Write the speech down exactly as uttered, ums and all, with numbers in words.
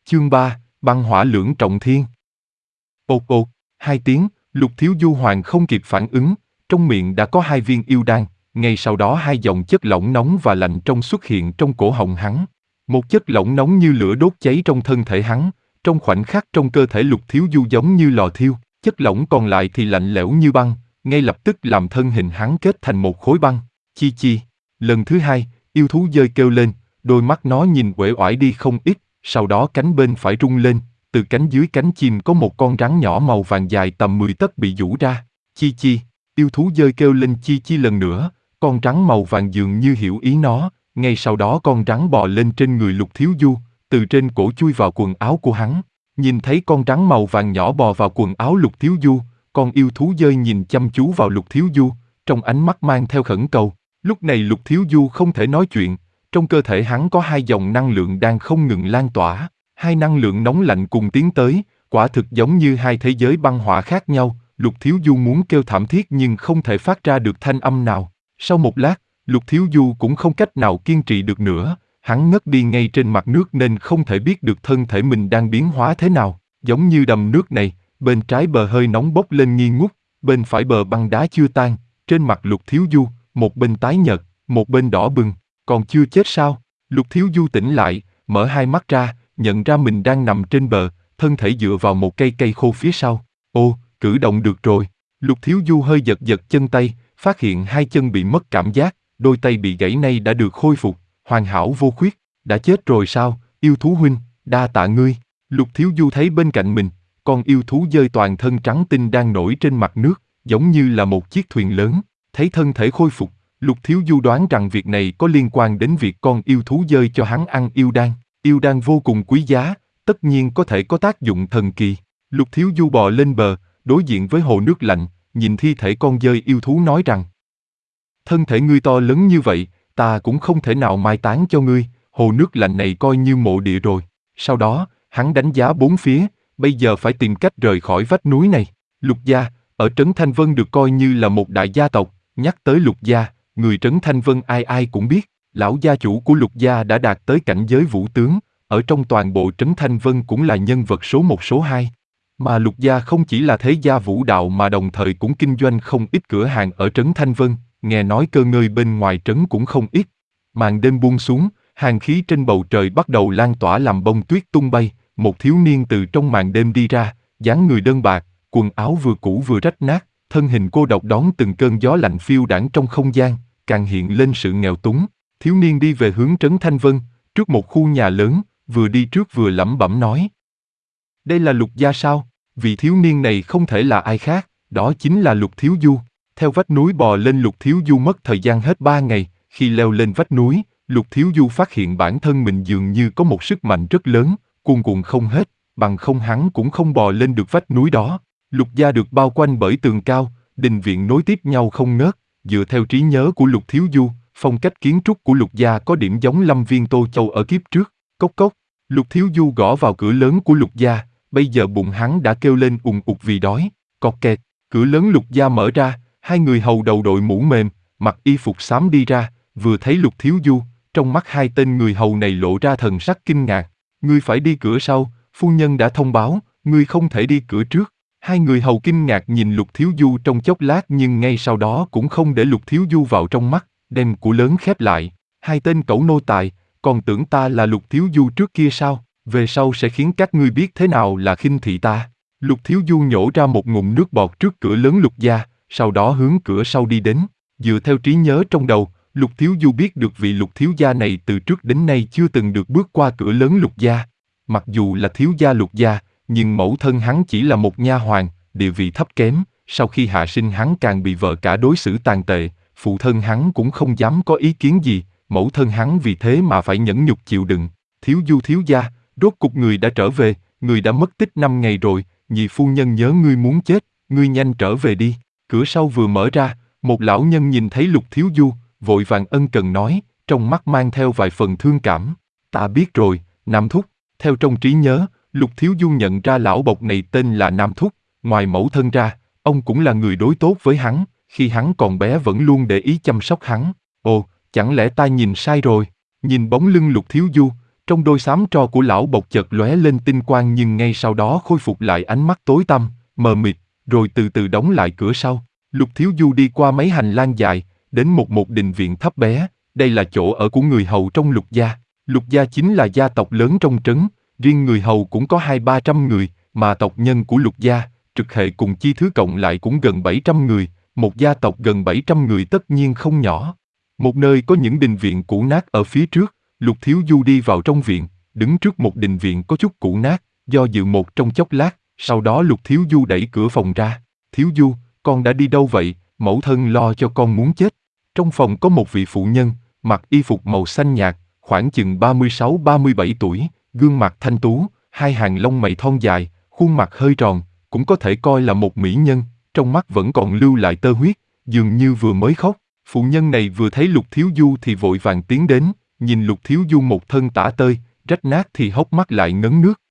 Chương ba, băng hỏa lưỡng trọng thiên. Ột ột, hai tiếng, Lục Thiếu Du Hoàng không kịp phản ứng, trong miệng đã có hai viên yêu đan, ngay sau đó hai dòng chất lỏng nóng và lạnh trong xuất hiện trong cổ họng hắn. Một chất lỏng nóng như lửa đốt cháy trong thân thể hắn, trong khoảnh khắc trong cơ thể Lục Thiếu Du giống như lò thiêu, chất lỏng còn lại thì lạnh lẽo như băng, ngay lập tức làm thân hình hắn kết thành một khối băng. Chi chi, lần thứ hai, yêu thú dơi kêu lên, đôi mắt nó nhìn uể oải đi không ít, sau đó cánh bên phải rung lên, từ cánh dưới cánh chim có một con rắn nhỏ màu vàng dài tầm mười tấc bị giũ ra. Chi chi, yêu thú dơi kêu lên chi chi lần nữa, con rắn màu vàng dường như hiểu ý nó, ngay sau đó con rắn bò lên trên người Lục Thiếu Du, từ trên cổ chui vào quần áo của hắn. Nhìn thấy con rắn màu vàng nhỏ bò vào quần áo Lục Thiếu Du, con yêu thú dơi nhìn chăm chú vào Lục Thiếu Du, trong ánh mắt mang theo khẩn cầu. Lúc này Lục Thiếu Du không thể nói chuyện, trong cơ thể hắn có hai dòng năng lượng đang không ngừng lan tỏa, hai năng lượng nóng lạnh cùng tiến tới, quả thực giống như hai thế giới băng hỏa khác nhau. Lục Thiếu Du muốn kêu thảm thiết nhưng không thể phát ra được thanh âm nào. Sau một lát, Lục Thiếu Du cũng không cách nào kiên trì được nữa, hắn ngất đi ngay trên mặt nước nên không thể biết được thân thể mình đang biến hóa thế nào. Giống như đầm nước này, bên trái bờ hơi nóng bốc lên nghi ngút, bên phải bờ băng đá chưa tan, trên mặt Lục Thiếu Du, một bên tái nhợt, một bên đỏ bừng. Còn chưa chết sao? Lục Thiếu Du tỉnh lại, mở hai mắt ra, nhận ra mình đang nằm trên bờ, thân thể dựa vào một cây cây khô phía sau. Ô, cử động được rồi. Lục Thiếu Du hơi giật giật chân tay, phát hiện hai chân bị mất cảm giác, đôi tay bị gãy nay đã được khôi phục, hoàn hảo vô khuyết. Đã chết rồi sao, yêu thú huynh, đa tạ ngươi. Lục Thiếu Du thấy bên cạnh mình, con yêu thú dơi toàn thân trắng tinh đang nổi trên mặt nước, giống như là một chiếc thuyền lớn. Thấy thân thể khôi phục, Lục Thiếu Du đoán rằng việc này có liên quan đến việc con yêu thú dơi cho hắn ăn yêu đan. Yêu đan vô cùng quý giá, tất nhiên có thể có tác dụng thần kỳ. Lục Thiếu Du bò lên bờ, đối diện với hồ nước lạnh, nhìn thi thể con dơi yêu thú nói rằng: thân thể ngươi to lớn như vậy, ta cũng không thể nào mai táng cho ngươi, hồ nước lạnh này coi như mộ địa rồi. Sau đó, hắn đánh giá bốn phía, bây giờ phải tìm cách rời khỏi vách núi này. Lục gia, ở Trấn Thanh Vân được coi như là một đại gia tộc, nhắc tới Lục gia, người Trấn Thanh Vân ai ai cũng biết, lão gia chủ của Lục gia đã đạt tới cảnh giới vũ tướng, ở trong toàn bộ Trấn Thanh Vân cũng là nhân vật số một số hai. Mà Lục gia không chỉ là thế gia vũ đạo mà đồng thời cũng kinh doanh không ít cửa hàng ở Trấn Thanh Vân, nghe nói cơ ngơi bên ngoài trấn cũng không ít. Màn đêm buông xuống, hàn khí trên bầu trời bắt đầu lan tỏa làm bông tuyết tung bay, một thiếu niên từ trong màn đêm đi ra, dáng người đơn bạc, quần áo vừa cũ vừa rách nát, thân hình cô độc đón từng cơn gió lạnh phiêu đãng trong không gian, càng hiện lên sự nghèo túng. Thiếu niên đi về hướng Trấn Thanh Vân, trước một khu nhà lớn, vừa đi trước vừa lẩm bẩm nói: đây là Lục gia sao? Vị thiếu niên này không thể là ai khác, đó chính là Lục Thiếu Du. Theo vách núi bò lên Lục Thiếu Du mất thời gian hết ba ngày, khi leo lên vách núi, Lục Thiếu Du phát hiện bản thân mình dường như có một sức mạnh rất lớn, cuồn cuộn không hết, bằng không hắn cũng không bò lên được vách núi đó. Lục gia được bao quanh bởi tường cao, đình viện nối tiếp nhau không ngớt, dựa theo trí nhớ của Lục Thiếu Du, phong cách kiến trúc của Lục gia có điểm giống Lâm Viên Tô Châu ở kiếp trước. Cốc cốc, Lục Thiếu Du gõ vào cửa lớn của Lục gia, bây giờ bụng hắn đã kêu lên ùng ục vì đói. Cọt kẹt, cửa lớn Lục gia mở ra, hai người hầu đầu đội mũ mềm, mặc y phục xám đi ra, vừa thấy Lục Thiếu Du, trong mắt hai tên người hầu này lộ ra thần sắc kinh ngạc. Ngươi phải đi cửa sau, phu nhân đã thông báo, ngươi không thể đi cửa trước. Hai người hầu kinh ngạc nhìn Lục Thiếu Du trong chốc lát nhưng ngay sau đó cũng không để Lục Thiếu Du vào trong mắt, đem cửa lớn khép lại. Hai tên cẩu nô tài, còn tưởng ta là Lục Thiếu Du trước kia sao? Về sau sẽ khiến các ngươi biết thế nào là khinh thị ta. Lục Thiếu Du nhổ ra một ngụm nước bọt trước cửa lớn Lục gia, sau đó hướng cửa sau đi đến. Dựa theo trí nhớ trong đầu, Lục Thiếu Du biết được vị Lục thiếu gia này từ trước đến nay chưa từng được bước qua cửa lớn Lục gia. Mặc dù là thiếu gia Lục gia, nhưng mẫu thân hắn chỉ là một nha hoàn, địa vị thấp kém. Sau khi hạ sinh hắn càng bị vợ cả đối xử tàn tệ, phụ thân hắn cũng không dám có ý kiến gì, mẫu thân hắn vì thế mà phải nhẫn nhục chịu đựng. Thiếu Du thiếu gia, rốt cục người đã trở về, người đã mất tích năm ngày rồi, nhị phu nhân nhớ ngươi muốn chết, ngươi nhanh trở về đi. Cửa sau vừa mở ra, một lão nhân nhìn thấy Lục Thiếu Du, vội vàng ân cần nói, trong mắt mang theo vài phần thương cảm. Ta biết rồi, Nam Thúc. Theo trong trí nhớ, Lục Thiếu Du nhận ra lão bộc này tên là Nam Thúc, ngoài mẫu thân ra, ông cũng là người đối tốt với hắn, khi hắn còn bé vẫn luôn để ý chăm sóc hắn. Ồ, chẳng lẽ ta nhìn sai rồi? Nhìn bóng lưng Lục Thiếu Du, Trong đôi xám tro của lão bộc chợt lóe lên tinh quang nhưng ngay sau đó khôi phục lại ánh mắt tối tăm, mờ mịt, rồi từ từ đóng lại cửa sau. Lục Thiếu Du đi qua mấy hành lang dài, đến một một đình viện thấp bé, đây là chỗ ở của người hầu trong Lục gia. Lục gia chính là gia tộc lớn trong trấn, riêng người hầu cũng có hai ba trăm người, mà tộc nhân của Lục gia, trực hệ cùng chi thứ cộng lại cũng gần bảy trăm người, một gia tộc gần bảy trăm người tất nhiên không nhỏ. Một nơi có những đình viện cũ nát ở phía trước, Lục Thiếu Du đi vào trong viện, đứng trước một đình viện có chút cũ nát, do dự một trong chốc lát, sau đó Lục Thiếu Du đẩy cửa phòng ra. Thiếu Du, con đã đi đâu vậy? Mẫu thân lo cho con muốn chết. Trong phòng có một vị phụ nhân, mặc y phục màu xanh nhạt, khoảng chừng ba mươi sáu ba mươi bảy tuổi, gương mặt thanh tú, hai hàng lông mày thon dài, khuôn mặt hơi tròn, cũng có thể coi là một mỹ nhân, trong mắt vẫn còn lưu lại tơ huyết, dường như vừa mới khóc. Phụ nhân này vừa thấy Lục Thiếu Du thì vội vàng tiến đến, nhìn Lục Thiếu Du một thân tả tơi, rách nát thì hốc mắt lại ngấn nước,